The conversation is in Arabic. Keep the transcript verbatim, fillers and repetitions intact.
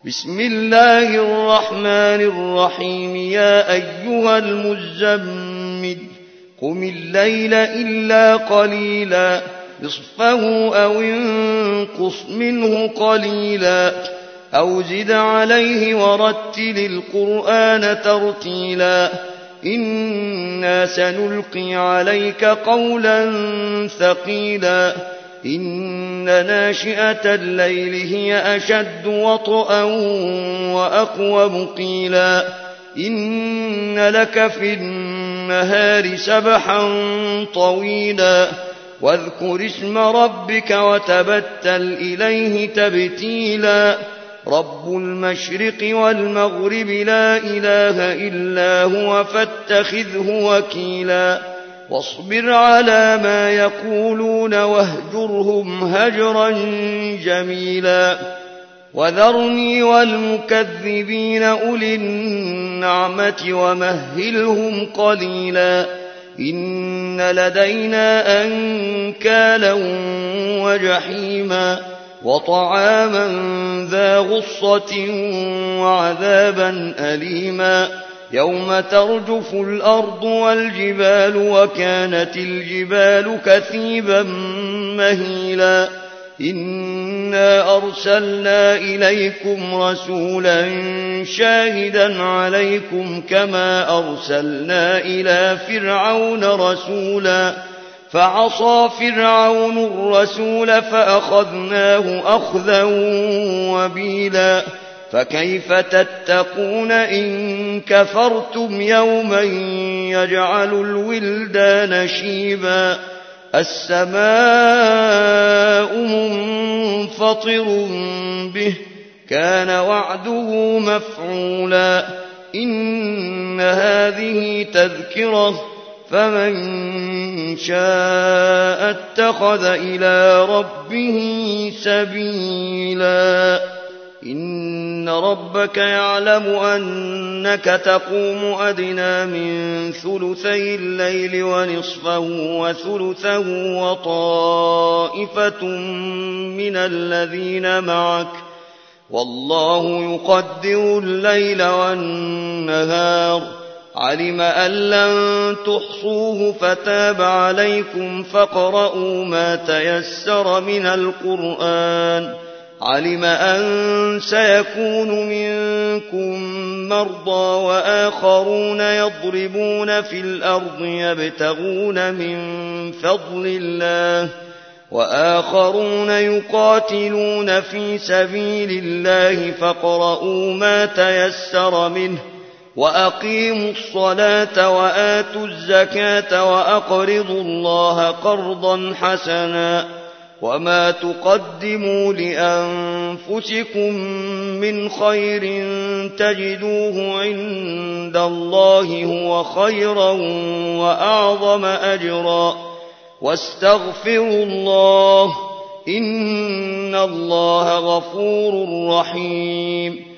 بسم الله الرحمن الرحيم يا أيها المزمل قم الليل إلا قليلا نصفه أو انقص منه قليلا أو زد عليه ورتل القرآن ترتيلا إنا سنلقي عليك قولا ثقيلا إن ناشئة الليل هي أشد وطئا وأقوم قيلا إن لك في النهار سبحا طويلا واذكر اسم ربك وتبتل إليه تبتيلا رب المشرق والمغرب لا إله إلا هو فاتخذه وكيلا واصبر على ما يقولون واهجرهم هجرا جميلا وذرني والمكذبين أولي النعمة ومهلهم قليلا إن لدينا أنكالا وجحيما وطعاما ذا غصة وعذابا أليما يوم ترجف الأرض والجبال وكانت الجبال كثيبا مهيلا إنا أرسلنا إليكم رسولا شاهدا عليكم كما أرسلنا إلى فرعون رسولا فعصى فرعون الرسول فأخذناه أخذا وبيلا فكيف تتقون إن كفرتم يوما يجعل الولدان شيبا السماء منفطر به كان وعده مفعولا إن هذه تذكرة فمن شاء اتخذ إلى ربه سبيلا إن ربك يعلم أنك تقوم أدنى من ثلثي الليل ونصفه وثلثه وطائفة من الذين معك والله يقدر الليل والنهار علم أن لن تحصوه فتاب عليكم فاقرؤوا ما تيسر من القرآن علم أن سيكون منكم مرضى وآخرون يضربون في الأرض يبتغون من فضل الله وآخرون يقاتلون في سبيل الله فاقرؤوا ما تيسر منه وأقيموا الصلاة وآتوا الزكاة وأقرضوا الله قرضا حسنا وما تقدموا لأنفسكم من خير تجدوه عند الله هو خيرا وأعظم أجرا واستغفروا الله إن الله غفور رحيم